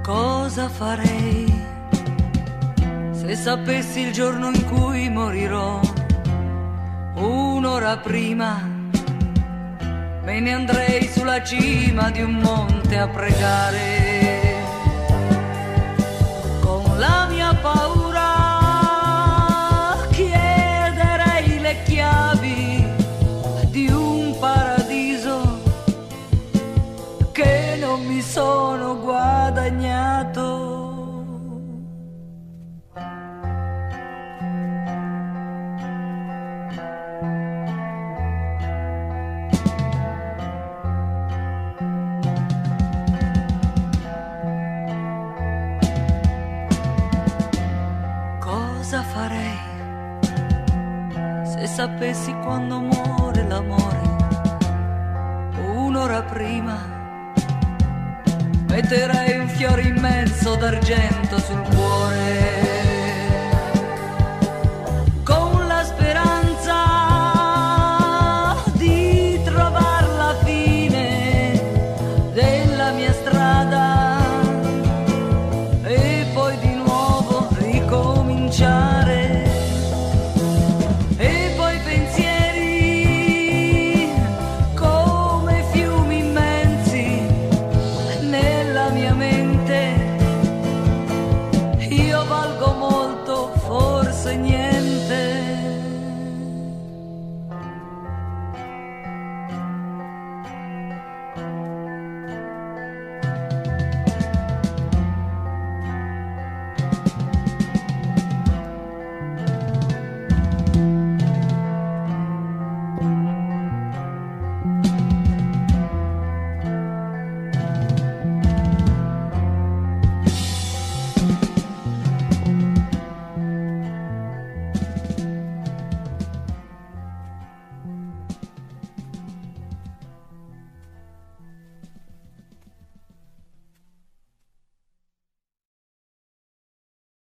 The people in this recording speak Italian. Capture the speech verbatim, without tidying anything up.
Cosa farei se sapessi il giorno in cui morirò? Un'ora prima me ne andrei sulla cima di un monte a pregare. Con la mia paura chiederei le chiavi di un paradiso che non mi sono guadagnato. Cosa farei se sapessi quando muore l'amore? Un'ora prima metterei un fiore immenso d'argento sul cuore.